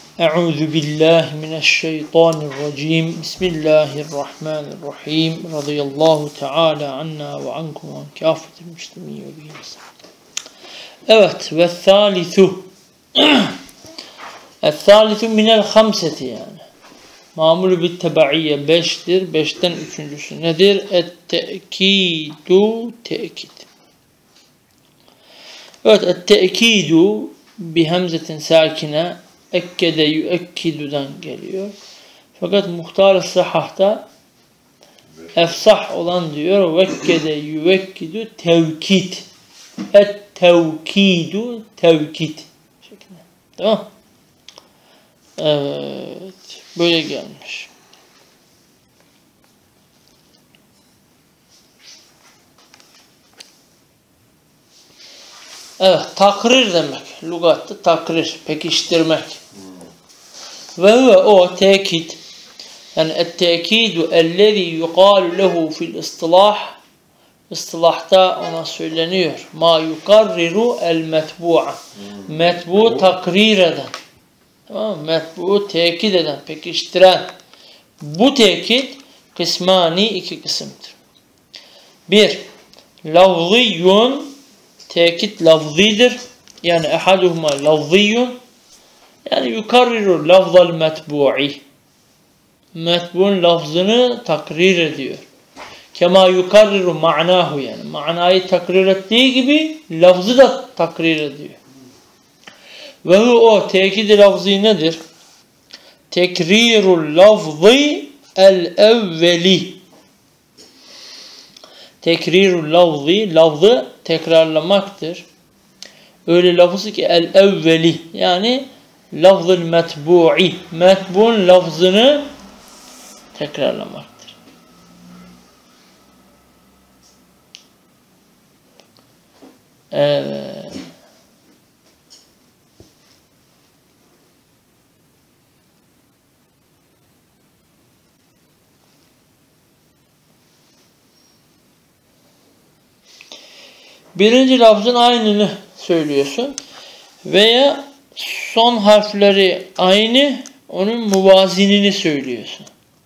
Euzu billahi mineşşeytanirracim. Bismillahirrahmanirrahim. Radıyallahu teala anna ve ankum ve kâfetil müslimin ve bihi. Evet, ve thalithu. El-thalithu minel hamseti yani. Mamulü bit tebaiyye 5'tir. 5'ten üçüncüsü nedir? Et-te'kidu tekid. Evet, et-te'kidu bi hemzetin sakine ekkede yüekkidu'dan geliyor. Fakat muhtar-ı sahahta efsah olan diyor vekkede yüvekkidu tevkid. Et-tevkidu tevkid şeklinde. Tamam. Evet. Böyle gelmiş. Evet. Takrir demek. Lügatta takrir. Pekiştirmek. Ve o tekid. Yani et-tekidu ellezî yuqâlu lehu fil istilah. İstilahta ona söyleniyor. Ma yukarriru el-metbu'a. Metbu takrir eden. Tamam mı? Metbu tekid eden, pekiştiren. Bu tekid kısmani iki kısımdır. Bir, lafziyun tekid lafzidir. Yani ehaduhuma lafziyun. Yani yukarriru lafzal metbu'i. Metbu'nun lafzını takrir ediyor. Kema yukarriru ma'nahu yani. Manayı takrir ettiği gibi lafzı da takrir ediyor. Ve o tekid-i lafzı nedir? Tekrirul lafzı el-evveli. Tekrirul lafzı, lafzı tekrarlamaktır. Öyle lafzı ki el-evveli yani lafzul metbu'i. Metbu'nun lafzını tekrarlamaktır. Evet. Birinci lafzın aynını söylüyorsun. Veya son harfleri aynı, onun muvazinini söylüyorsun.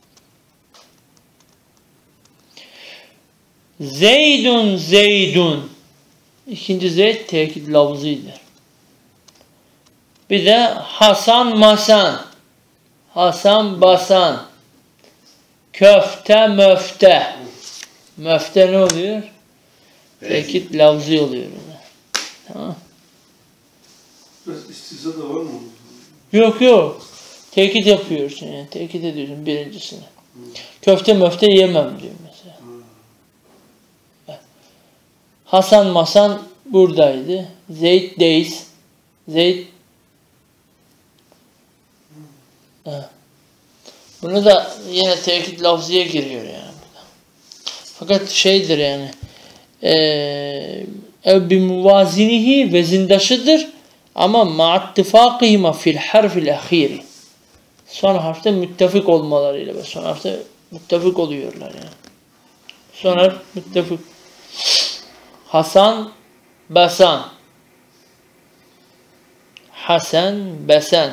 Zeydun zeydun. İkinci zeyd tekid lafzıdır. Bir de Hasan masan. Hasan basan. Köfte möfte. Möfte ne oluyor? Tekid lafzı oluyor. Tamam. Biraz istiza da var mı? Yok. Tekid yapıyorsun yani. Tekid ediyorsun birincisini. Köfte möfte yemem diyor mesela. Hasan masan buradaydı. Zeyd deyiz. Zeyd. Bunu da yine tekid lafzıya giriyor yani. Fakat şeydir yani. Ev bi muvazinihi vezindaşıdır ama ma'attifakihima fil harfil ahiri. Son harfte müttefik olmalarıyla ve son harfte müttefik oluyorlar yani. Son harf müttefik. Hasan basan. Hasan basan.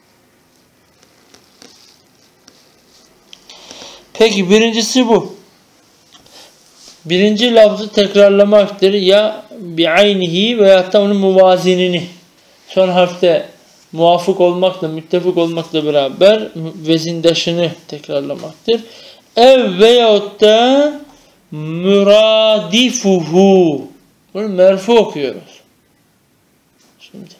Peki birincisi bu. Birinci lafzı tekrarlamaktır. Ya bi'aynihi veyahut da onun muvazinini. Son harfte muvafık olmakla, müttefik olmakla beraber vezindaşını tekrarlamaktır. Ev veyahut da müradifuhu. Bunu merfu okuyoruz. Şimdi.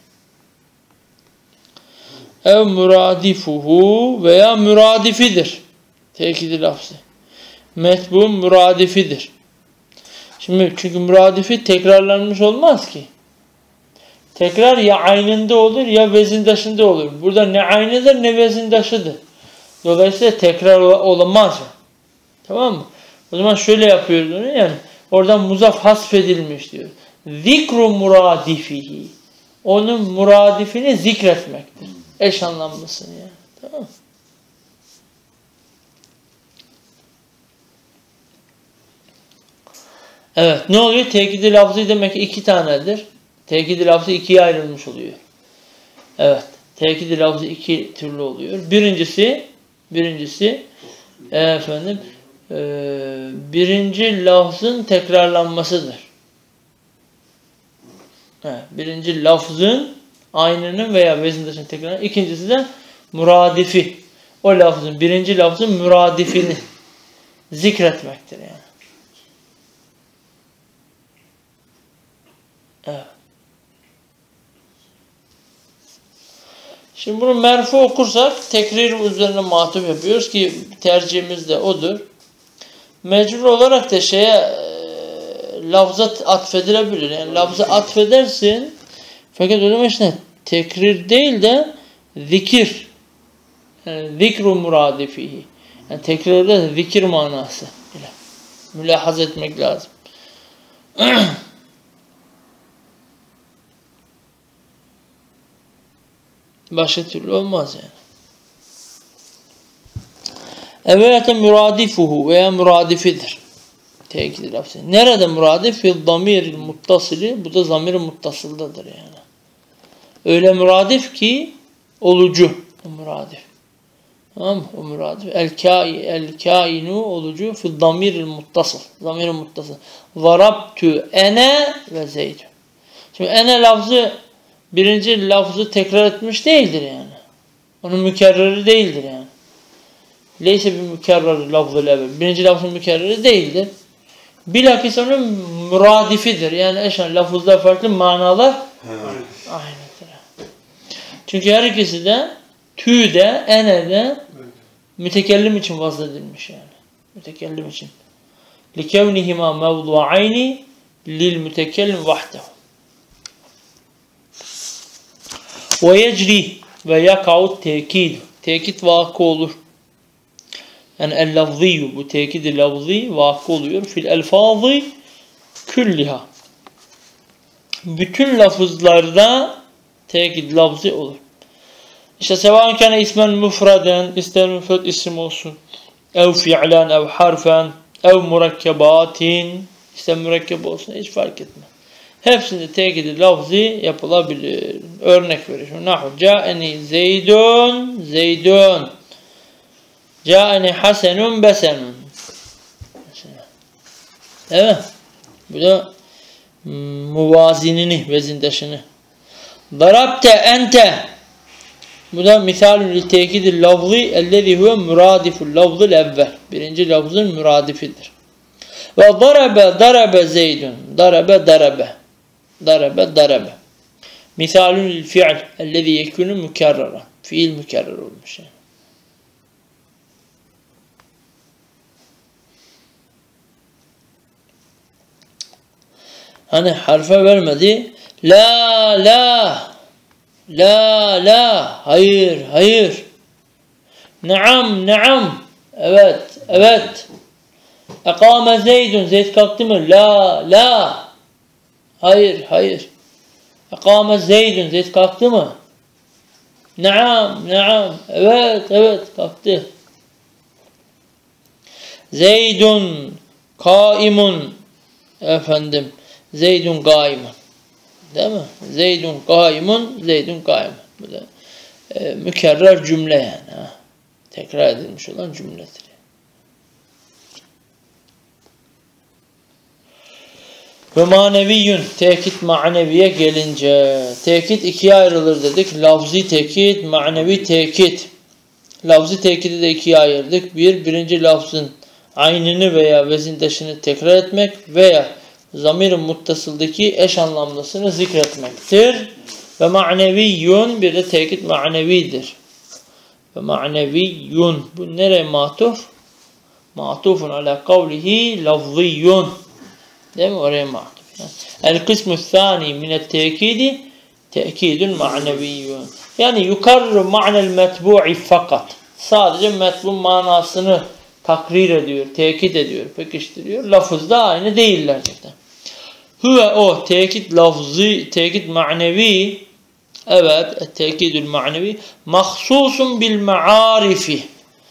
Ev müradifuhu veya müradifidir. Tekid-i lafzı. Metbu müradifidir. Şimdi çünkü müradifi tekrarlanmış olmaz ki. Tekrar ya aynında olur ya vezindaşında olur. Burada ne aynıdır ne vezindaşıdır. Dolayısıyla tekrar olamaz. Tamam mı? O zaman şöyle yapıyoruz onu yani. Oradan muzaf hasfedilmiş diyor. Zikru muradifihi. Onun muradifini zikretmektir. Eş anlamlısını yani. Tamam mı? Evet. Ne oluyor? Tekid-i lafzı demek ki iki tanedir. Tekid-i lafzı ikiye ayrılmış oluyor. Evet. Tekid-i lafzı iki türlü oluyor. Birincisi birinci lafzın tekrarlanmasıdır. Birinci lafzın aynının veya vezindesinin tekrarlanması. İkincisi de muradifi. O lafzın, birinci lafzın müradifini zikretmektir yani. Evet. Şimdi bunu merfu okursak tekrir üzerine matuf yapıyoruz ki tercihimiz de odur. Mecbur olarak da lafza atfedilebilir. Yani lafza atfedersin fakat o zaman işte tekrir değil de zikir. Yani zikru muradifihi. Yani tekrarda zikir manası ile mülahaz etmek lazım. Başka türlü olmaz yani. Evvela muradifuhu veya muradifidir. Tekid lafzı. Nerede muradif? Fil damiril muttasili. Bu da zamir-i muttasıldadır yani. Öyle muradif ki olucu. O muradif. Tamam mı? O muradif. El-kainu olucu fil damiril muttasıl. Zamir-i muttasıl. Zarabtu ene ve zeydü. Şimdi ene lafzı birinci lafzı tekrar etmiş değildir yani. Onun mükerreri değildir yani. Leyse bir mükerrer lafzı evvel. Birinci lafzın mükerreri değildir. Bilakis onun muradifidir. Yani eşen lafızda farklı manalar aynıdır. Çünkü her ikisi de tü'de, ene'de mütekellim için vazledilmiş yani. Mütekellim için. لِكَوْنِهِمَا مَوْضُعَيْنِ لِلْمُتَكَلِّمْ وَحْدَهُ وَيَجْرِي ve yakavut tekid. Tekid vakı olur. Yani el-lafzî, bu tekid-i lafzî vakı oluyor. Fil elfâzı külliha. Bütün lafızlarda tekid lafzı olur. İşte sevan kâne ismen müfreden, ister müfred isim olsun, ev fi'len, ev harfen, ev murekkebatin, ister mürekkep olsun, hiç fark etmez. Hepsinde tekid lafzı yapılabilir. Örnek veriyorum. Nahu ca'eni zeydun, zeydun. Ca'eni hasenun, besenun. Evet. Bu da muvazinini, vezindaşını. Darabte ente. Bu da misalun li tekid lafzı ellezî huve muradiful lafzıl evvel. Birinci lafzın muradifidir. Ve darabe zeydun. Darabe. Misalun lil fi'l ellezî yekûnü mükerrera. Fiil mükerrer olmuş yani. Hani harfe vermedi. La. Hayır. Naam. Evet. Ekâme zeydun. Zeyd kalktı mı? La. Hayır. Ekâme zeydun. Zeyd kalktı mı? Naam. Evet. Kalktı. Zeydun kaimun. Efendim. Zeydun kaimun. Değil mi? Zeydun kaimun. Bu da mükerrer cümle yani. Tekrar edilmiş olan cümledir. Ve maneviyyün, tekit maneviye gelince, tekit ikiye ayrılır dedik. Lafzi tekit, manevi tekit. Lafzi tekiti de ikiye ayırdık. Birinci lafzın aynını veya vezindaşını tekrar etmek veya zamir-i muttasıldaki eş anlamlısını zikretmektir. Ve maneviyyün, bir de tekit manevidir. Ve maneviyyün, bu nereye matuf? Matufun ala kavlihi lafziyyün. Değil mi? Oraya matuf. El-kısmü thani minet tekidi tekidun maneviyyün. Yani yukarru ma'nel metbu'i fakat. Sadece metbu'nun manasını takrir ediyor, tekit ediyor, pekiştiriyor. Lafızda aynı değiller zaten. Huve o tekit lafzı, tekit manevi. Evet, tekidül manevi mahsusun bil ma'arifi.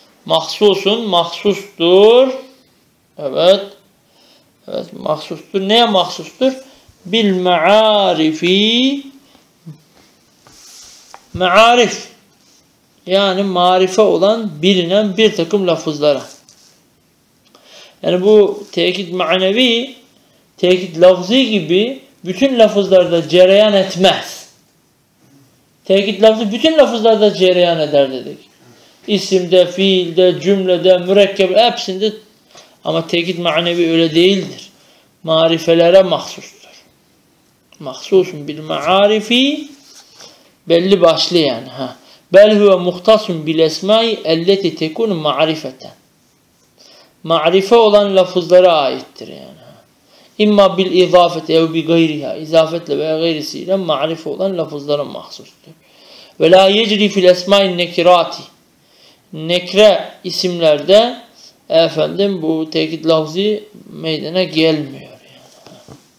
Mahsustur. Evet, mahsustur. Neye mahsustur? Bil ma'arifi. Me'arif yani marife olan bilinen bir takım lafızlara. Yani bu tekit manevi, tekit lafzi gibi bütün lafızlarda cereyan etmez. Tekit lafzı bütün lafızlarda cereyan eder dedik. İsimde, fiilde, cümlede, mürekkep hepsinde, ama tekit manevi öyle değildir. Marifelere mahsustur. Mahsusun bil ma'arifi, belli başlı yani. Bel huve muhtasun bil esmai elleti tekunu ma'rifeten. Marife olan lafızlara aittir yani. İmma bil izafeti ev bi gayriha, izafetle veya gayrisiyle marife olan lafızlara mahsustur. Ve la yecri fil esmai nekirati. Nekre isimlerde bu tekit lafzi meydana gelmiyor yani.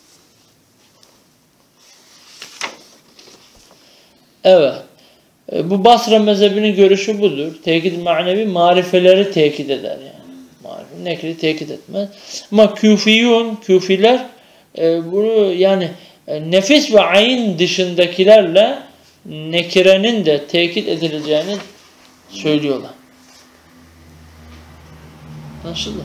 Evet. Bu Basra mezhebinin görüşü budur. Tekit manevi marifeleri tekit eder yani. Marife, nekri tekit etmez. Ama küfiler bunu yani nefis ve ayn dışındakilerle nekirenin de tekit edileceğini söylüyorlar. Anlaşıldı?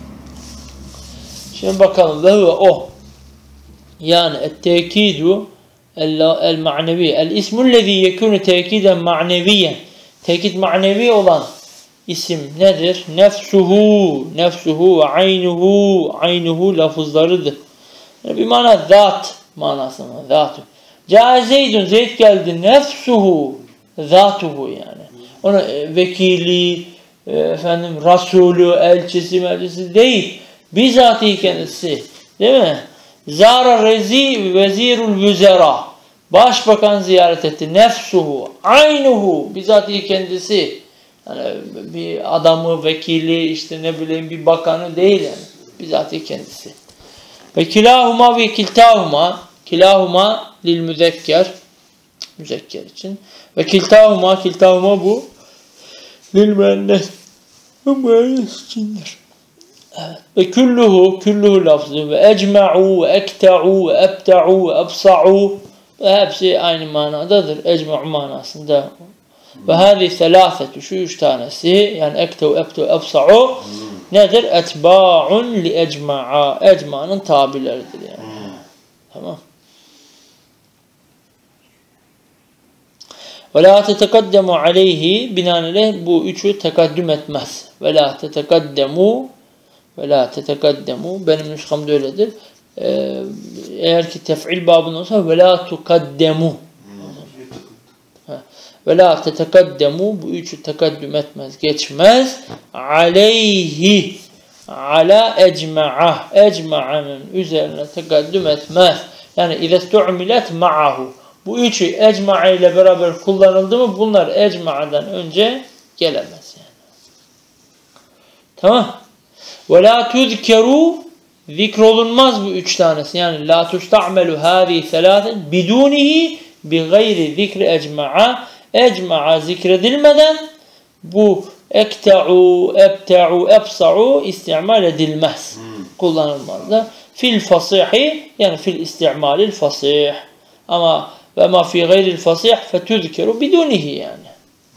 Şimdi bakalım. Ve huve o. Yani et-tekidu el-ma'nevi. El-ismullezî yekûnü tekiden ma'neviyen. Tekit manevi olan isim nedir? Nefsuhu. Nefsuhu ve aynuhu. Aynuhu lafızlarıdır. Yani bir mana zat manasına. Zatu. Câe Zeydun. Zeyd geldi. Nefsuhu. Zatuhu yani. Ona vekili, Rasulü, elçisi değil. Bizatihi kendisi. Değil mi? Zara vezirul vüzera. Başbakan ziyaret etti. Nefsuhu, aynuhu. Bizatihi kendisi. Yani bir adamı, vekili, bir bakanı değil yani. Bizatihi kendisi. Ve kilahuma ve kiltahuma. Kilahuma lil müzekker. Müzekker için. Ve kiltahuma bu. Lil müennes. Bu müennes içindir. Evet. Ve külluhu lafzı ve ecma'u ve ekta'u ve ebta'u ve ebsa'u ve hepsi aynı manadadır. Ecma'u manasında. Ve hâzi selâfetü, şu üç tanesi yani ekta'u, ebta'u, ebsa'u nedir? Etba'un li ecma'a. Ecma'nın tabileridir yani. Tamam. Ve la tetekaddemu aleyhi, binaenaleyh bu üçü tekaddüm etmez. Ve la tetekaddemu, benim nüshamda öyledir. Eğer ki tef'il babında olsa ve la tukaddemu. Ve la tetekaddemu, bu üçü tekaddüm etmez, geçmez. Aleyhi, ala ecma'a, ecma'anın üzerine tekaddüm etmez. Yani izestu'milet ma'ahu. Bu üçü ecma'a ile beraber kullanıldı mı bunlar ecma'dan önce gelemez yani. Tamam. Ve la tuzkeru, zikrolunmaz bu üç tanesi. Yani la tusta'melu hâzi selâsen bidûnihi bi gayri zikri ecma'a. Ecma'a zikredilmeden bu ekta'u, ebta'u, ebsa'u istimal edilmez. Kullanılmaz da. Fil fasihi, yani fil istimalil fasih. Ama ve ma fi gayril fasih fetuzkeru bidunihi yani.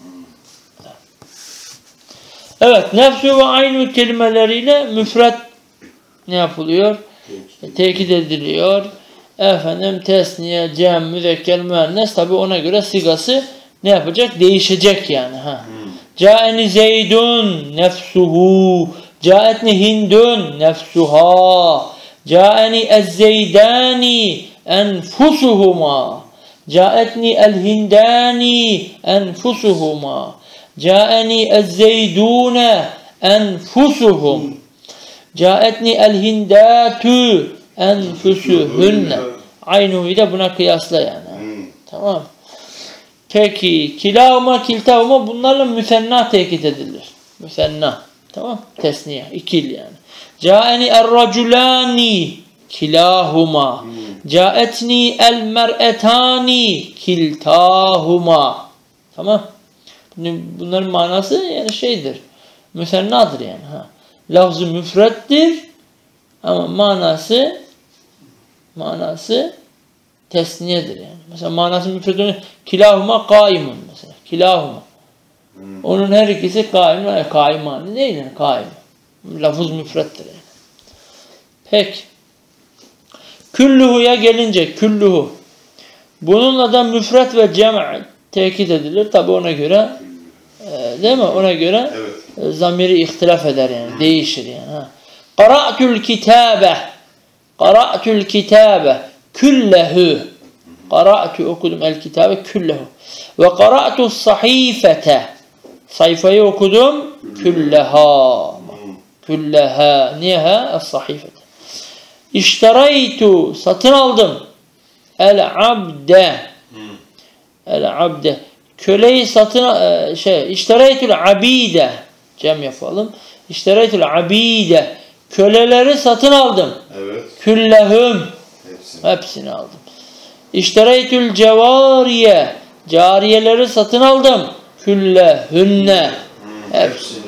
Evet, nefsu ve aynu kelimeleriyle müfret ne yapılıyor? Tekit ediliyor. Tesniye, cem, müzekker, müennes, tabi ona göre sigası ne yapacak? Değişecek yani. Câeni Zeydun nefsuhu, câetni Hindun nefsuha, câeni ezzeydani enfusuhuma, câetni elhindani enfusuhuma, câeni ezzeydune enfusuhum, câetni elhindâtü enfusuhunne. Aynuhu da buna kıyasla yani. Tamam. Peki kilahuma, kiltahuma bunlarla müsenna tekit edilir. Müsenna. Tamam. Tesniye. İkil yani. Câeni er-raculâni kilahuma. Câetni el-mer'etâni kiltahuma. Tamam. Bunların manası yani şeydir. Müsennadır yani. Lafzı müfrettir ama manası Tesniyedir yani. Mesela manası müfred kilahuma kaimun mesela. Kilahuma. Onun her ikisi kaim. Kaimani değil yani. Kaim. Lafız müfrettir yani. Peki. Külluhu'ya gelince külluhu. Bununla da müfret ve cem' tekit edilir. Tabi ona göre değil mi? Ona göre zamiri ihtilaf eder yani. Değişir yani. Qara'tul kitabe. Qara'tul kitabe. Küllehu. Qara'tu okudum el kitabe küllehu. Ve qara'tu sahifete. Sayfayı okudum. Külleha. Külleha. Niyeha? Es-sahifete. İşteraytu. Satın aldım. El-abde. El-abde. Köleyi satın işteraytul abide. Cem yapalım. İşteraytul abide. Köleleri satın aldım. Evet. Küllehum. Hepsini aldım. İşteraytul cevariye. Cariyeleri satın aldım. Küllehünne. Hepsini.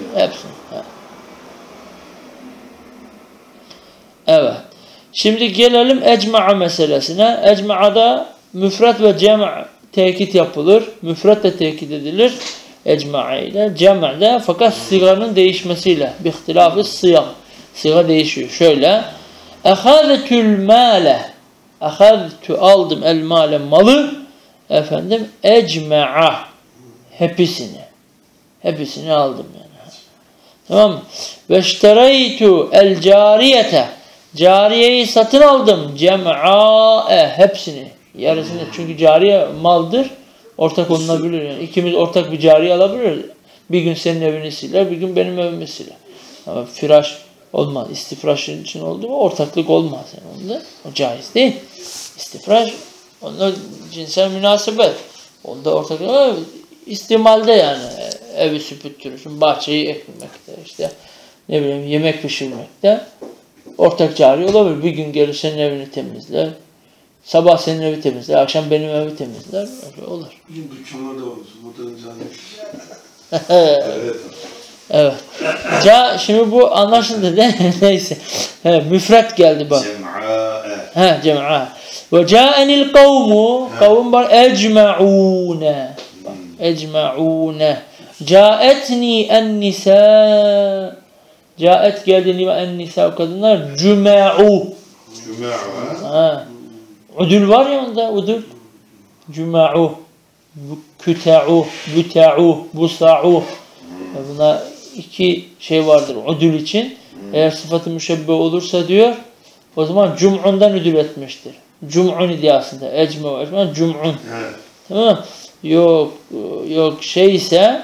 Evet. Şimdi gelelim ecma'a meselesine. Ecma'da müfret ve cem' tekit yapılır. Müfret de tekit edilir. Ecma ile. Cem'de fakat siganın değişmesiyle. Bihtilafı siyah. Siga değişiyor. Şöyle. Ehâzetül mâle. Ehâzetu aldım el mâle malı. Efendim ecma'a. Hepsini. Hepsini aldım yani. Tamam mı? Ve iştereytu el cariyete. Cariyeyi satın aldım. Cem'a'e. Hepsini. Yarısını. Çünkü cariye maldır. Ortak olunabilir. Yani ikimiz ortak bir cariye alabiliriz. Bir gün senin evini siler, bir gün benim evimi siler. Ama firaş olmaz. İstifraşın için oldu mu ortaklık olmaz. Yani onda. O caiz değil. İstifraş onda cinsel münasebet. Onda ortaklık istimalde yani. Evi süpürtürürsün, bahçeyi ekmekte, işte ne bileyim yemek pişirmekte ortak cari olabilir. Bir gün gelir senin evini temizler. Sabah senin evi temizler. Akşam benim evi temizler. Öyle olur. Bizim dükkanlarda olur. Modern cami. Evet. Şimdi bu anlaşıldı değil mi? Neyse. Müfret geldi bak. Cem'a. Ve ca'enil kavmu. Kavm var. Ecma'une. Ecma'une. Ca'etni en-nisa. Ca'et geldi ve en-nisa kadınlar. Cüma'u. Cüma'u. Udul var ya onda. Udul. Cüma'u. Küta'u. Büta'u. Busa'u. Buna iki şey vardır udul için. Eğer sıfatı müşebbe olursa diyor, o zaman cum'undan udul etmiştir. Cum'un iddiasında. Ecme cum'un. Tamam. Yok şey ise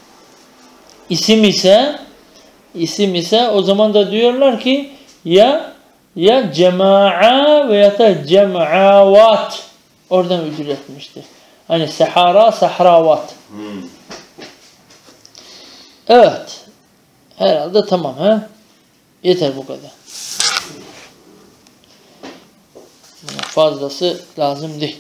isim ise o zaman da diyorlar ki ya cema'a veya da cem'avat oradan udul etmiştir. Hani sahravat. Evet. Herhalde tamam ha. Yeter bu kadar. Fazlası lazım değil.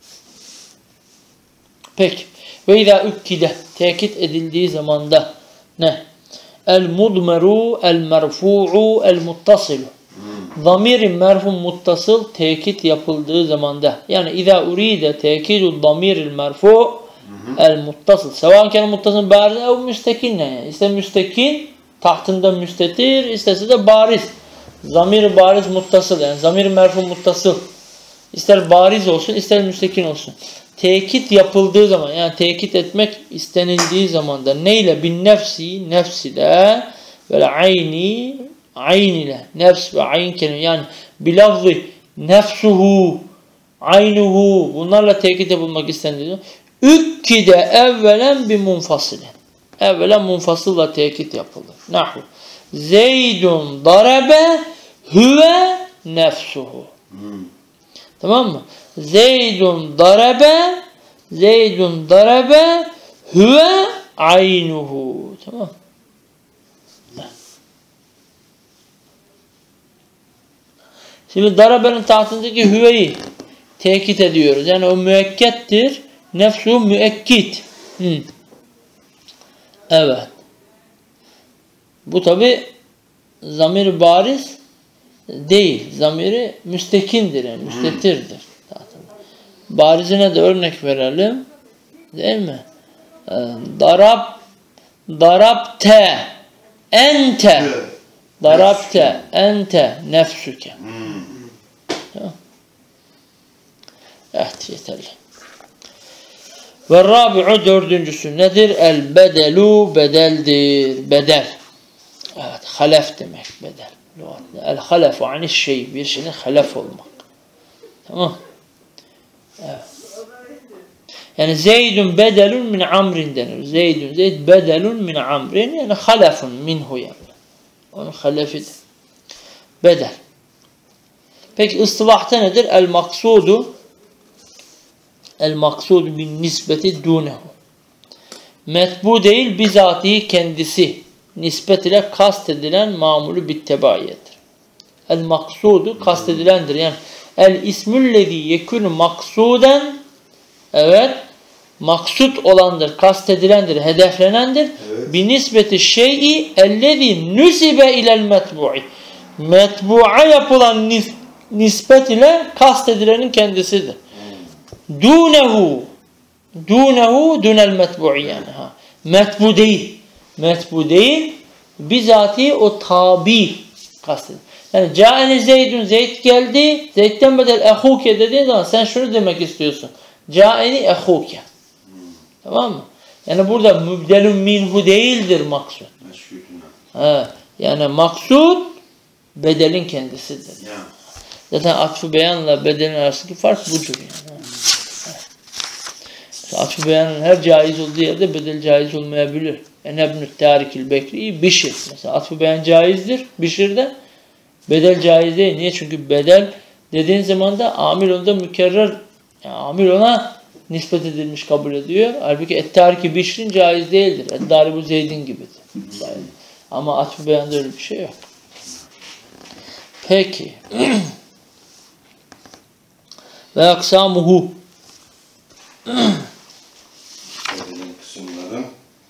Peki. Ve izâ ükkide tekit edildiği zamanda ne? El-mudmeru, el-merfu'u, el-muttasilu. Zamir-i merfu muttasıl tekit yapıldığı zamanda. Yani izâ uride tekidu zamir-il merfu' el-muttasıl. Sevan kâne muttasıl bariz ev müstekin yani. İşte müstekin tahtında müstetir, istese de bariz. Zamir-i bariz muttasıl yani. Zamir-i merfu muttasıl. İster bariz olsun, ister müstekin olsun. Tekit yapıldığı zaman yani tekit etmek istenildiği zaman da neyle? Bin nefsi, nefs ile böyle ayn ile. Nefs ve ayn kelime yani bilafzı nefsuhu, aynuhu bunlarla tekit yapılmak istendiği zaman ükkide evvelen bir munfasile. Evvelen munfasılla tekit yapılır. Nahu. Zeydun darabe huve nefsuhu. Tamam mı? Zeydun darabe huve aynuhu. Tamam. Şimdi darabenin tahtındaki hüveyi tekit ediyoruz. Yani o müekkettir. Nefsu müekkit. Evet. Bu tabi zamir bariz değil. Zamiri müstekindir yani. Müstetirdir. Barizine de örnek verelim. Değil mi? Darabte ente. Darabte ente nefsüke. Evet, yeterli. Ve rabi'u, dördüncüsü nedir? El bedelu, bedeldir. Bedel. Evet, halef demek bedel. El halefu anis şey, bir şeyin halef olmak. Tamam. Evet. Yani Zeydun bedelun min amrin denir. Zeyd bedelun min amrin, yani halefun minhu yani. Onun halefidir. Bedel. Peki ıstılahta nedir? El maksudu bin nisbeti dunehu. Metbu değil, bizatihi kendisi. Nispet ile kastedilen mamulü bittebaiyettir. El maksudu kastedilendir. Yani el ismüllezî yekûnü maksuden, evet, maksut olandır, kastedilendir, hedeflenendir. Evet. Bi nisbeti şey'i ellezî nüsibe ilel metbu'i. Metbu'a yapılan nispet ile kastedilenin kendisidir. Dunehu dunel metbu'i yani. Metbu değil. Metbu değil. Bizatihi o tabi kastedilir. Yani câeni Zeydun, Zeyd geldi. Zeyd'den bedel ehuke dediğin zaman sen şunu demek istiyorsun. Câeni ehuke. Tamam mı? Yani burada mübdelun minhu değildir maksud. Yani maksud bedelin kendisidir. Zaten atf-ı beyanla bedelin arasındaki fark budur yani. Atf-ı beyanın her caiz olduğu yerde bedel caiz olmayabilir. Enebnü Tarikil Bekri'yi Bişir. Mesela atf-ı beyan caizdir Bişir'de. Bedel caiz değil. Niye? Çünkü bedel dediğin zaman da amil onda mükerrer, yani amil ona nispet edilmiş kabul ediyor. Halbuki et-tariki Bişir'in caiz değildir. Et-daribu Zeyd'in gibidir. Ama atf-ı beyanda öyle bir şey yok. Peki. Ve aksamuhu. Kısımları.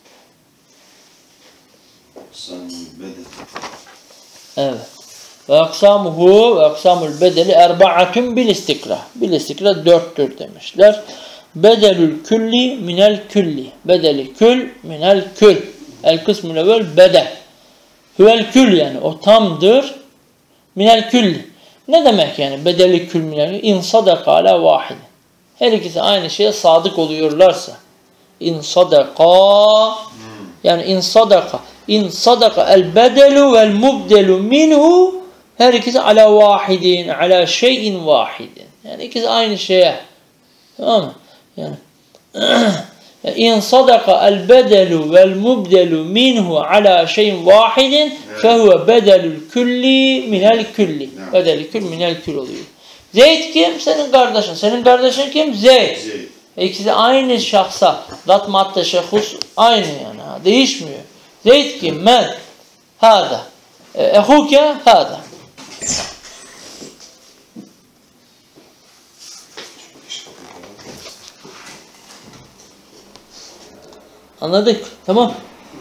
Evet. Ve aksamuhu ve aksamul bedeli erba'atun bil istikrah. Bil istikrah dörttür demişler. Bedelül külli minel külli. Bedeli kül minel kül. El kısmül evvel bedel. Hüvel kül, yani o tamdır. Minel külli. Ne demek yani bedeli kül minel külli? İn sadaka ala vahid. Her ikisi aynı şeye sadık oluyorlarsa. İn sadaka, yani in sadaka el bedelu vel mubdelu minhu, her ikisi ala vahidin, ala şeyin vahidin. Yani ikisi aynı şeye. Tamam mı? Yani in sadaka el bedelu vel mubdelu minhu ala şeyin vahidin fehuve bedelül külli minel külli. Bedeli kül minel kül oluyor. Zeyd kim? Senin kardeşin. Senin kardeşin kim? Zeyd. İkisi aynı şahsa. Dat madde şehus aynı yani. Değişmiyor. Zeyd kim? Men. Hada. Ehuke hada. Anladık. Tamam.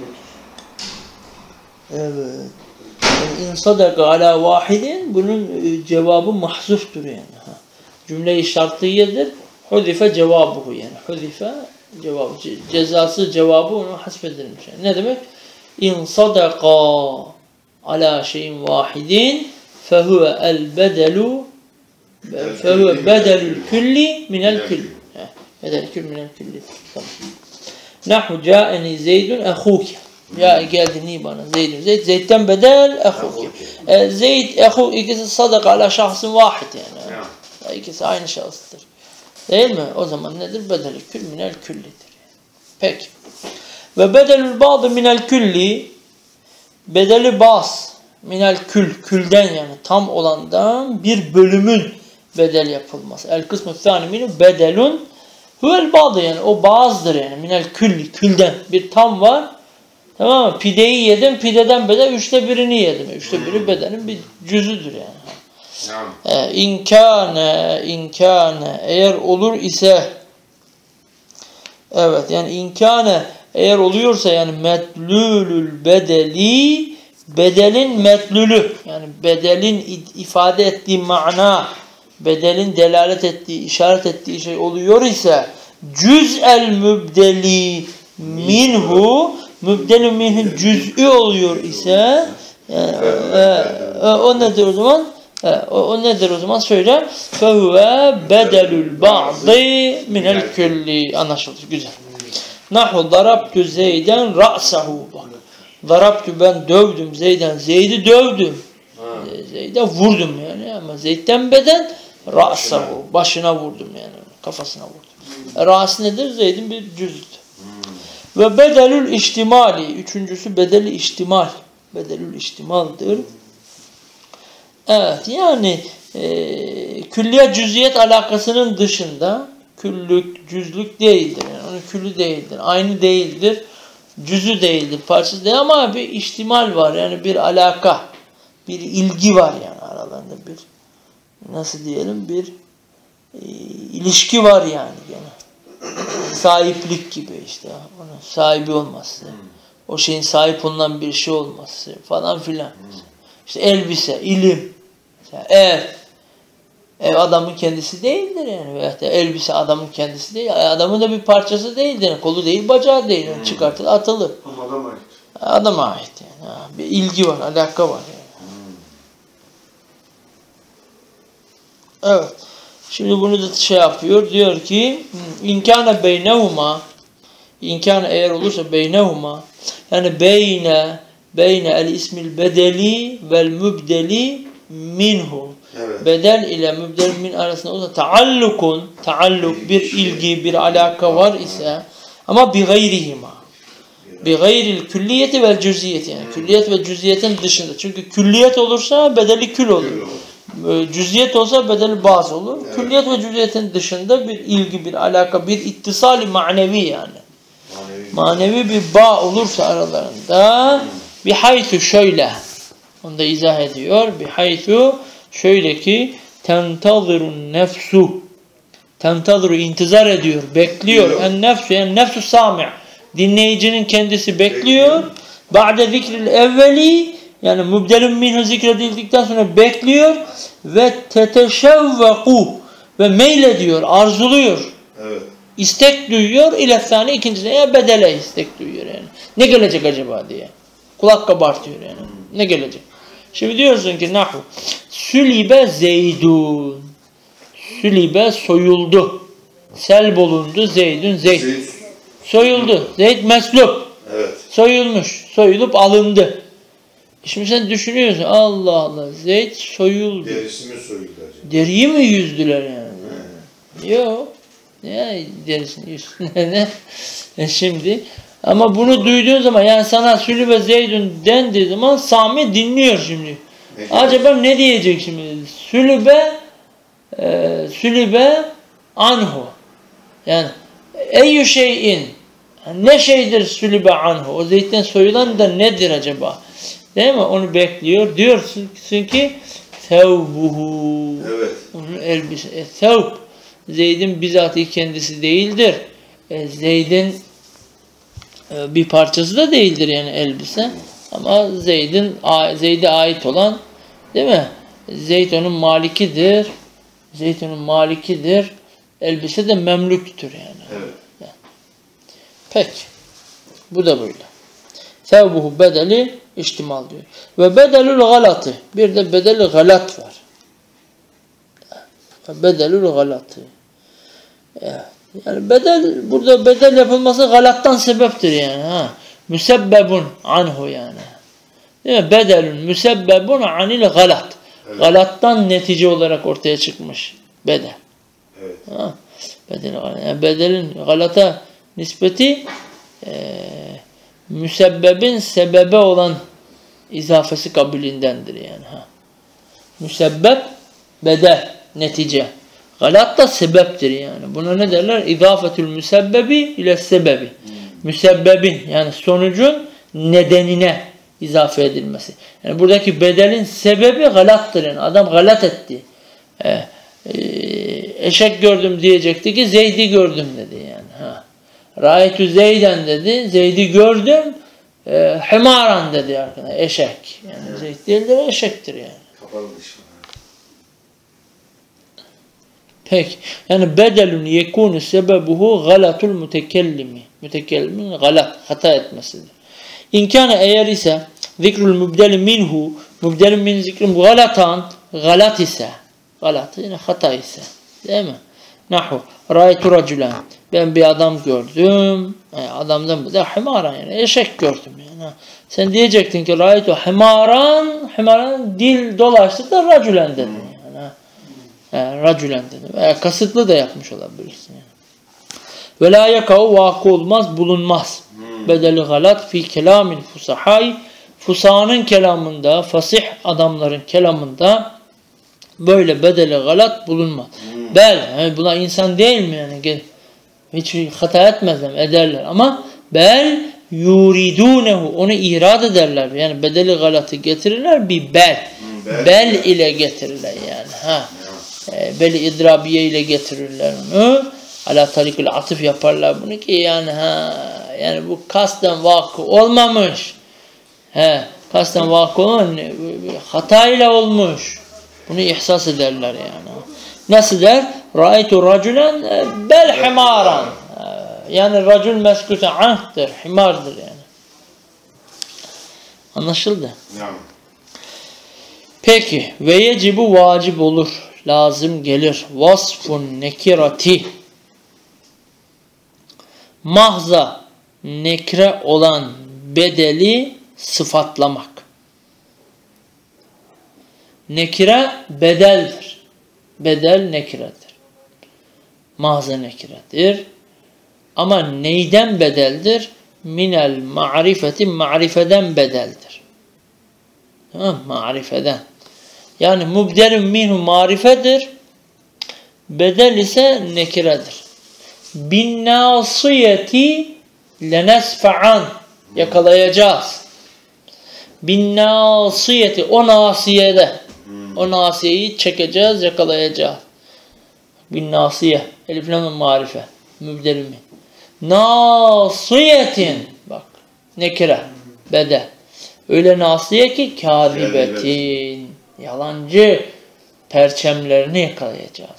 Evet. Yani in sadaka ala vahidin, bunun cevabı mahzuftur yani. Cümle-i şartiyedir. Hudife cevabuhu yani. Hudife cevabı. Cezası cevabı onu hasfedilmiş. Yani ne demek? İn sadaka ala şeyin vahidin fehuve el bedelu fehuve bedelül külli minel külli. Bedelül külli minel külli. Tamam. Nahu câeni Zeydun ehuke. Ya geldi bana Zeydun. Zeyd'den bedel ehuke. Zeyd ehu, ikisi sadaka ala şahsın vahid yani. İkisi aynı şahıstır. Değil mi? O zaman nedir? Bedel-i kül minel küllidir. Peki. Ve bedelül ba'dı minel külli, bedeli baz minel kül, külden yani tam olandan bir bölümün bedel yapılması. El kısmı thani minu bedelun huvel ba'dı, yani o bazdır yani minel külli, külden bir tam var. Tamam mı? Pideyi yedim, pideden bedel 1/3'ünü yedim. 1/3 bedenin bir cüzüdür yani. İnkâne eğer olur ise, evet yani inkâne eğer oluyorsa, yani medlülül bedelin medlülü, yani bedelin ifade ettiği mana bedelin delalet ettiği, işaret ettiği şey oluyor ise cüz'el mübdeli minhu, mübdeli minhu cüz'ü oluyor ise o nedir o zaman? O nedir o zaman? Söyle. Fehuve bedelül ba'dı minel külli. Anlaşıldı. Güzel. Nahu darabtu Zeyden ra'sahu. Darabtu, ben dövdüm Zeyden. Zeyd'i dövdüm. Zeyd'e vurdum yani. Ama Zeyd'den beden ra'sahu. Başına vurdum yani. Kafasına vurdum. Ra's nedir? Zeyd'in bir cüzdür. Ve bedelül ihtimali. Üçüncüsü bedeli ihtimal. Bedelül ihtimaldir. Evet, yani külliyet cüziyet alakasının dışında küllük, cüzlük değildir. Yani onun küllü değildir. Aynı değildir. Cüzü değildir. Parçası değil ama bir ihtimal var. Yani bir alaka, bir ilgi var yani aralarında bir, nasıl diyelim, bir ilişki var yani gene. Sahiplik gibi işte. Onun sahibi olması. O şeyin sahip olunan bir şey olması falan filan. İşte elbise, ilim, ev. Ev adamın kendisi değildir yani. Veyahut da elbise adamın kendisi değil. Adamın da bir parçası değildir. Yani kolu değil, bacağı değil. Yani çıkartılır, atılır. Ama adama ait. Adama ait yani. Bir ilgi var, alaka var yani. Evet. Şimdi bunu da şey yapıyor. Diyor ki inkâne beynehuma, inkâne eğer olursa beynehuma, yani beyne el ismil bedeli vel mübdeli minhu. Evet. Bedel ile mübdel min arasında olsa taalluk, bir ilgi, bir alaka var ise ama bi gayrihima. Bi gayril külliyeti vel cüziyeti, yani külliyet ve cüziyetin dışında. Çünkü külliyet olursa bedeli kül olur. Cüziyet olsa bedeli bazı olur. Evet. Külliyet ve cüziyetin dışında bir ilgi, bir alaka, bir ittisali manevi yani. Manevi bir bağ olursa aralarında bihaythu şöyle. Onu da izah ediyor. Bihaythu şöyle ki tentazirun nefsu. Tentaziru intizar ediyor, bekliyor. En nefsu, yani nefsu sami'. Dinleyicinin kendisi bekliyor. Ba'de zikril evveli, yani mübdelun minhu zikredildikten sonra bekliyor ve teteşevveku, ve meylediyor, arzuluyor. Evet. İstek duyuyor. İlefsani ikincisine ya bedele istek duyuyor yani. Ne gelecek acaba diye. Kulak kabartıyor yani. Ne gelecek? Şimdi diyorsun ki nahu. Sülibe Zeydun. Sülibe soyuldu. Selb olundu. Zeydun Zeyd. Soyuldu. Zeyd meslup. Evet. Soyulmuş. Soyulup alındı. Şimdi sen düşünüyorsun. Allah Allah. Zeyd soyuldu. Derisi mi soyuldu acaba? Deriyi mi yüzdüler yani? Yok. Ne derisini yüzdüler? Şimdi ama bunu duyduğun zaman, yani sana Sülibe Zeydun dendiği zaman Sami dinliyor şimdi. Acaba ne diyecek şimdi? Sülibe anhu. Yani eyyü şeyin, ne şeydir Sülibe anhu? O Zeyd'den soyulan da nedir acaba? Değil mi? Onu bekliyor. Diyorsun ki thevbuhu. Evet. Onun elbise. Thevb. Zeyd'in bizatihi kendisi değildir. Zeyd'in bir parçası da değildir yani elbise. Ama Zeyd'e ait olan, değil mi? Zeyd onun malikidir. Zeyd onun malikidir. Elbise de memlüktür yani. Evet. Peki. Bu da böyle. Sevbuhu bedeli ihtimal diyor. Ve bedelül galatı. Bir de bedeli galat var. Bedelül galatı. Yani burada bedel yapılması galattan sebeptir yani. Müsebbebun anhu yani. Değil mi? Bedelün müsebbebun anil galat. Evet. Galattan netice olarak ortaya çıkmış bedel. Evet. Yani bedelin galata nispeti müsebbebin sebebe olan izafesi kabilindendir yani. Müsebbep bedel, netice. Galat da sebeptir yani. Buna ne derler? İzafetül müsebbebi ile sebebi. Müsebbebin, yani sonucun nedenine izafe edilmesi. Yani buradaki bedelin sebebi galattır yani. Adam galat etti. Eşek gördüm diyecekti ki Zeyd'i gördüm dedi yani. Ra'aytu Zeyden dedi. Zeyd'i gördüm. Himaran dedi arkadaşlar. Eşek. Yani Zeyd değildir, eşektir yani. Kapalı dış. Peki. Yani bedelun yekunu sebebuhu galatul mütekellimi. Mütekellimin galat, hata etmesidir. İmkanı eğer ise zikrul mübdeli minhu, mübdelin min zikrim galatan, galat ise, galat yine hata ise, değil mi? Nahu, ra'aytu raculen, ben bir adam gördüm, yani adamdan da himaran, yani eşek gördüm yani. Sen diyecektin ki ra'aytu himaran, himaran dil dolaştı da raculen dedin yani. Raculen dedim. Kasıtlı da yapmış olabilirsin yani. Ve la yakav, vakı olmaz, bulunmaz. Bedeli galat fi kelamil fusahay, fusahanın kelamında, fasih adamların kelamında böyle bedeli galat bulunmaz. Bel, buna insan değil mi yani? Hiç hata etmezler, ederler ama bel yuridunehu, onu irad ederler. Yani bedeli galatı getirirler bir bel. Bel ile getirirler yani. Bel idrabiye ile getirirler onu. Ala tarikul atıf yaparlar bunu ki yani yani bu kasten vakı olmamış. Kasten vakı olmamış. Hatayla olmuş. Bunu ihsas ederler yani. Nasıl der? Ra'aytu raculen bel himaran. Yani racul meskûte anh'tır. Himardır yani. Anlaşıldı. Peki. Ve yecibu vacip olur. Lazım gelir. Vasfun nekirati. Mahza nekre olan bedeli sıfatlamak. Nekire bedeldir. Bedel nekiredir. Mahza nekiredir. Ama neyden bedeldir? Minel ma'rifeti, ma'rifeden bedeldir. Tamam, ma'rifeden. Yani mübdelun minhu marifedir. Bedel ise nekiredir. Bin nasiyeti lenesfa'an, yakalayacağız. Bin nasiyeti, o nasiyede. O nasiyeyi çekeceğiz, yakalayacağız. Bin nasiye, elif lam marife, mübdelun min. Nasiyetin, bak nekire, bedel. Öyle nasiye ki kâzibetin, yalancı perçemlerini yakalayacağız.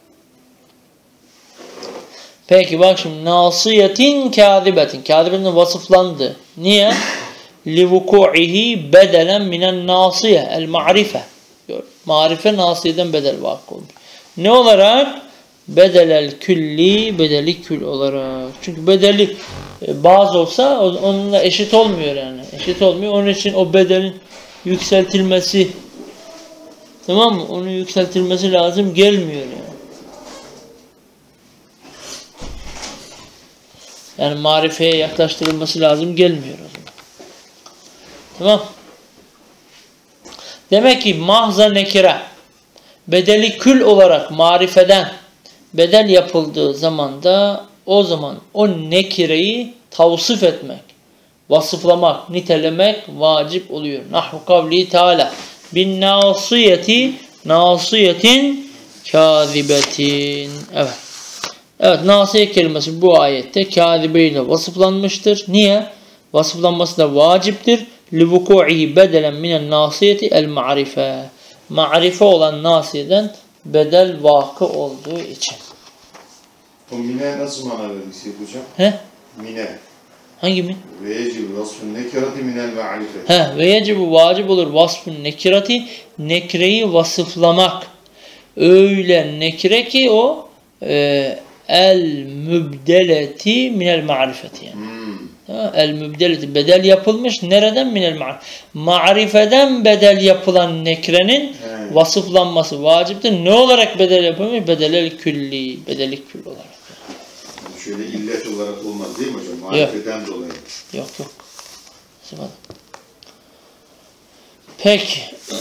Peki bak şimdi nasiyetin kâzibetin. Kâzibetin vasıflandı. Niye? Livuku'ihi bedelen minen nasiye el ma'rife. Marife nasiyeden bedel vakı olmuş. Ne olarak? Bedelel külli, bedeli kül olarak. Çünkü bedeli bazı olsa onunla eşit olmuyor yani. Eşit olmuyor. Onun için o bedelin yükseltilmesi, tamam mı? Onun yükseltilmesi lazım gelmiyor yani. Yani marifeye yaklaştırılması lazım gelmiyor o zaman. Tamam. Demek ki mahza nekire bedeli kül olarak marifeden bedel yapıldığı zaman da o zaman o nekireyi tavsif etmek, vasıflamak, nitelemek vacip oluyor. Nahvu kavli Teala bin nasiyeti nasiyetin kâzibetin. Evet. Evet, nasiye kelimesi bu ayette kâzibe ile vasıflanmıştır. Niye? Vasıflanması da vaciptir. Livuku'i bedelen minen nasiyeti el ma'rife. Ma'rife olan nasiyeden bedel vakı olduğu için. O mine nasıl mana vergisi hocam? He? Mine. Hangi min? Ve yecibu vasfun nekirati minel ma'rife. He, ve yecibu vacip olur vasfun nekirati, nekreyi vasıflamak. Öyle nekire ki o el mübdeleti minel ma'rifeti yani. El mübdeleti bedel yapılmış. Nereden? Minel ma'rifeti. Ma'rifeden bedel yapılan nekrenin vasıflanması vaciptir. Ne olarak bedel yapılmış? Bedelel külli. Bedeli kül olarak. Yani şöyle illet olarak olmaz değil mi hocam? Marifeden dolayı. Yok. Sıfat. Peki.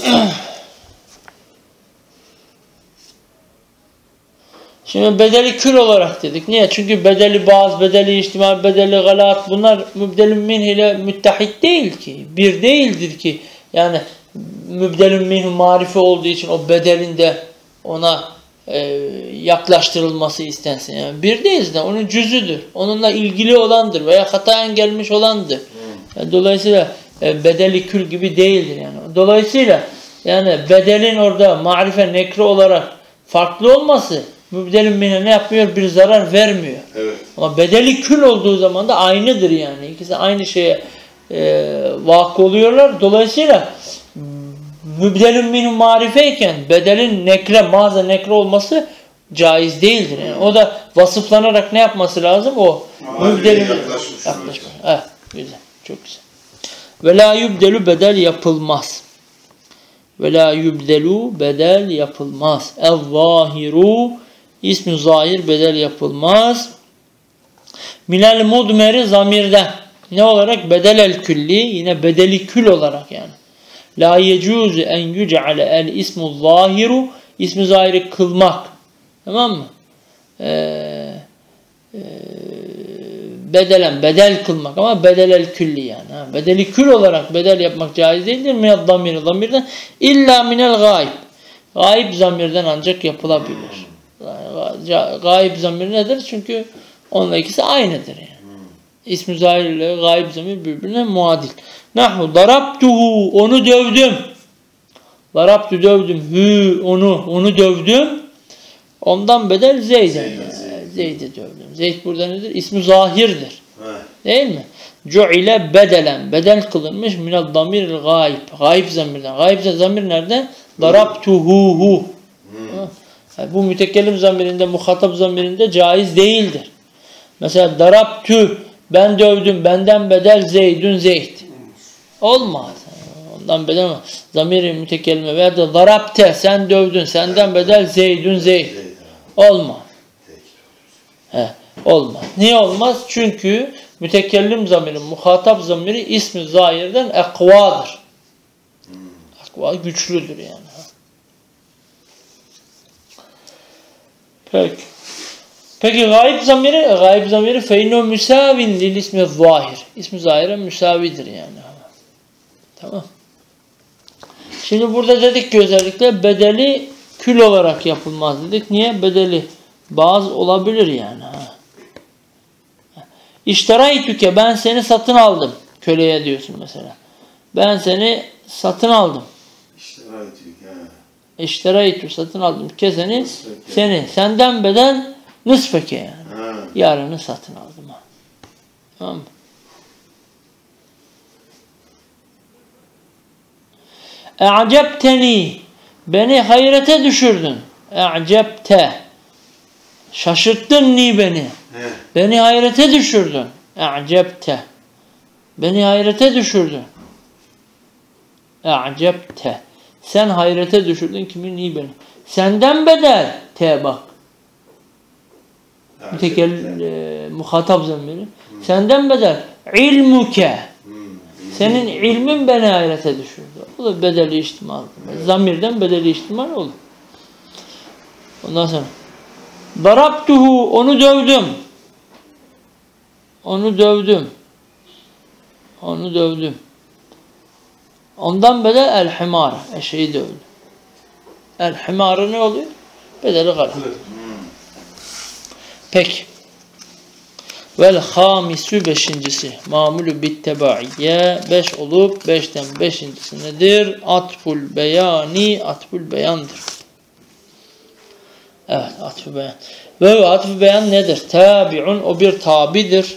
Şimdi bedeli kül olarak dedik. Niye? Çünkü bedeli bazı, bedeli içtima, bedeli galat bunlar mübdelün minh ile müttehit değil ki. Bir değildir ki. Yani mübdelün minh marife olduğu için o bedelin de ona yaklaştırılması istensin. Yani bir değildir. Onun cüzüdür. Onunla ilgili olandır veya hataen gelmiş olandır. Yani dolayısıyla bedeli kül gibi değildir yani. Dolayısıyla yani bedelin orada marife nekre olarak farklı olması Mübdelin minhe ne yapmıyor? Bir zarar vermiyor. Evet. Ama bedeli kül olduğu zaman da aynıdır yani. İkisi aynı şeye vakı oluyorlar. Dolayısıyla mübdelin minhu marifeyken bedelin nekre, mağaza nekre olması caiz değildir. Yani o da vasıflanarak ne yapması lazım? O mübdelin yaklaşmış. Evet, güzel. Çok güzel. Ve la yubdelu bedel yapılmaz. Ve la yubdelu bedel yapılmaz. El-zahiru ismi zahir bedel yapılmaz. Minel mudmeri zamirden. Ne olarak? Bedelel külli. Yine bedeli kül olarak yani. La yecuzu en yüce'ale el ismu zahiru. İsmi zahiri kılmak. Tamam mı? Bedelen, bedel kılmak ama bedelel külli yani. Ha. Bedeli kül olarak bedel yapmak caiz değildir. Minel zamiri, zamirden. İlla minel gayb. Gayb zamirden ancak yapılabilir. Gayb zamir nedir? Çünkü onunla ikisi aynıdır yani. İsmi zahir ile gayb zamir birbirine muadil. Nahu darabtuhu, onu dövdüm. Darabtu dövdüm. Hü, onu dövdüm. Ondan bedel Zeyd'e. Zeyd'i dövdüm. Zeyd burada nedir? İsmi zahirdir. Değil mi? Cu'ile bedelen. Bedel kılınmış. Minel damiril gayb. Gayb zamirden. Gayb zamir nerede? Darabtuhu. Bu mütekellim zamirinde, muhatap zamirinde caiz değildir. Mesela darabtü, ben dövdüm, benden bedel Zeydün Zeyd. Olmaz. Ondan bedel olmaz. Zamiri mütekellime veya da darabte, sen dövdün, senden bedel Zeydün Zeyd. Olmaz. Olmaz. Niye olmaz? Çünkü mütekellim zamiri, muhatap zamiri ismi zahirden ekvadır. Ekva güçlüdür yani. Peki gayb zamiri feyno müsavin lil ismi zahir. İsmi zahire müsavidir yani. Tamam. Şimdi burada dedik ki özellikle bedeli kül olarak yapılmaz dedik. Niye? Bedeli bazı olabilir yani. İşteraytüke, ben seni satın aldım. Köleye diyorsun mesela. Ben seni satın aldım. İşteraytü, satın aldım. Keseni, seni. Senden bedel nısfeke yani. Yarını satın aldım. Tamam mı? E'cepteni, beni hayrete düşürdün. E'cepte, şaşırttın ni beni. Beni hayrete düşürdün. E'cepte, beni hayrete düşürdün. E'cepte, sen hayrete düşürdün kimi? Ni beni. Senden bedel. Te bak. Muhatap zamiri. Senden bedel. İlmuke. Senin ilmin beni hayrete düşürdü. Bu da bedeli ihtimal. Zamirden bedeli ihtimal olur. Ondan sonra darabtuhu, onu dövdüm. Onu dövdüm. Onu dövdüm. Ondan bedel el-himar. Eşeği dövdüm. El-himarı ne oluyor? Bedeli karar. Peki. Vel hamisu, beşincisi. Mamulü bittebaiyye. 5 olup 5'ten beşincisi nedir? Atful beyani. Atful beyandır. Evet, atful beyan. Ve atful beyan nedir? Tabi'un, o bir tabidir.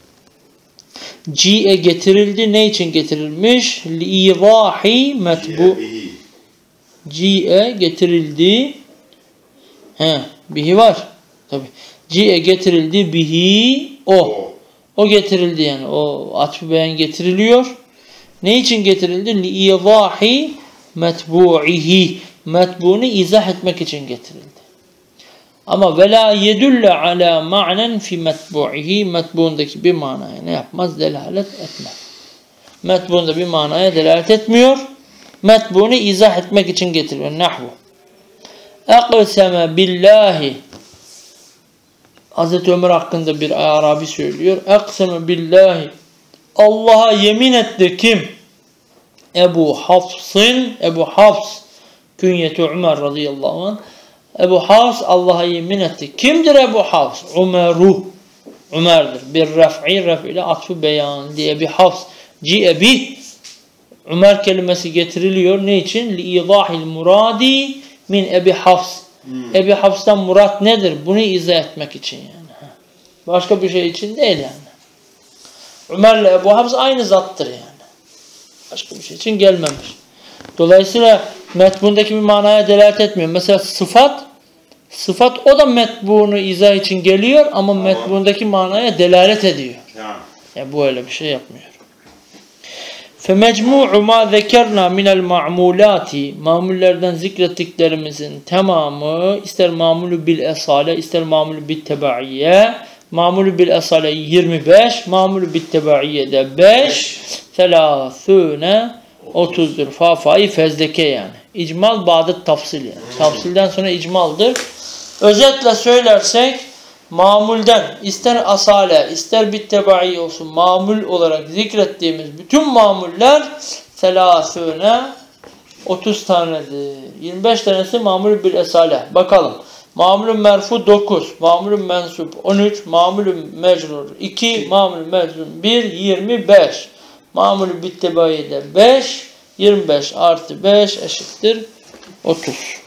Ci'e getirildi. Ne için getirilmiş? Li'izahi metbu. Ci'e getirildi. Bihi var. Tabi. Ci'e getirildi. Bihi o. O getirildi yani. O atfı beyan getiriliyor. Ne için getirildi? Li'izahi metbu'ihi. Metbu'nu izah etmek için getirildi. Ama ve la yedulle ala ma'nen fi metbu'ihi. Metbu'undaki bir manaya ne yapmaz? Delalet etmez. Metbu'unda bir manaya delalet etmiyor. Metbu'nu izah etmek için getiriliyor. Nahvu. Eqseme billahi. Hazreti Ömer hakkında bir Arabi söylüyor. Eqseme billahi. Allah'a yemin etti kim? Ebu Hafs'ın, Ebu Hafs künyeti Ömer radıyallahu anh. Ebu Hafs Allah'a yemin etti. Kimdir Ebu Hafs? Ömer'u. Ömer'dir. Bir ref ile atfı beyan diye bir Hafs. Ci'ebi. Ömer kelimesi getiriliyor. Ne için? Li'izahil muradi min Ebi Hafs. Ebu Hafs'tan murat nedir? Bunu izah etmek için yani. Başka bir şey için değil yani. Ömer'le Ebu Hafs aynı zattır yani. Başka bir şey için gelmemiş. Dolayısıyla metbundaki bir manaya delalet etmiyor. Mesela sıfat o da metbunu izah için geliyor ama metbundaki manaya delalet ediyor. Yani bu öyle bir şey yapmıyor. فَمَجْمُعُ مَا ذَكَرْنَا مِنَ الْمَعْمُولَاتِ Mamullerden zikrettiklerimizin tamamı ister mamulü bil esale ister mamulü bil tebaiyye. Mamulü bil esale 25, mamulü bil tebaiyye de 5, 30'dur. Fa'yı fezleke yani. İcmal ba'dı tafsil yani. Tafsilden sonra icmaldır. Özetle söylersek mamulden ister asale ister bittebai olsun mamul olarak zikrettiğimiz bütün mamuller 30 tanedir. 25 tanesi mamul bil esale. Bakalım. Mamulün merfu 9, mamulün mensup 13, mamulün mecrur 2, mamulün meczum 1, 25. Mamulün bittebai de 5, 25 artı 5 eşittir 30.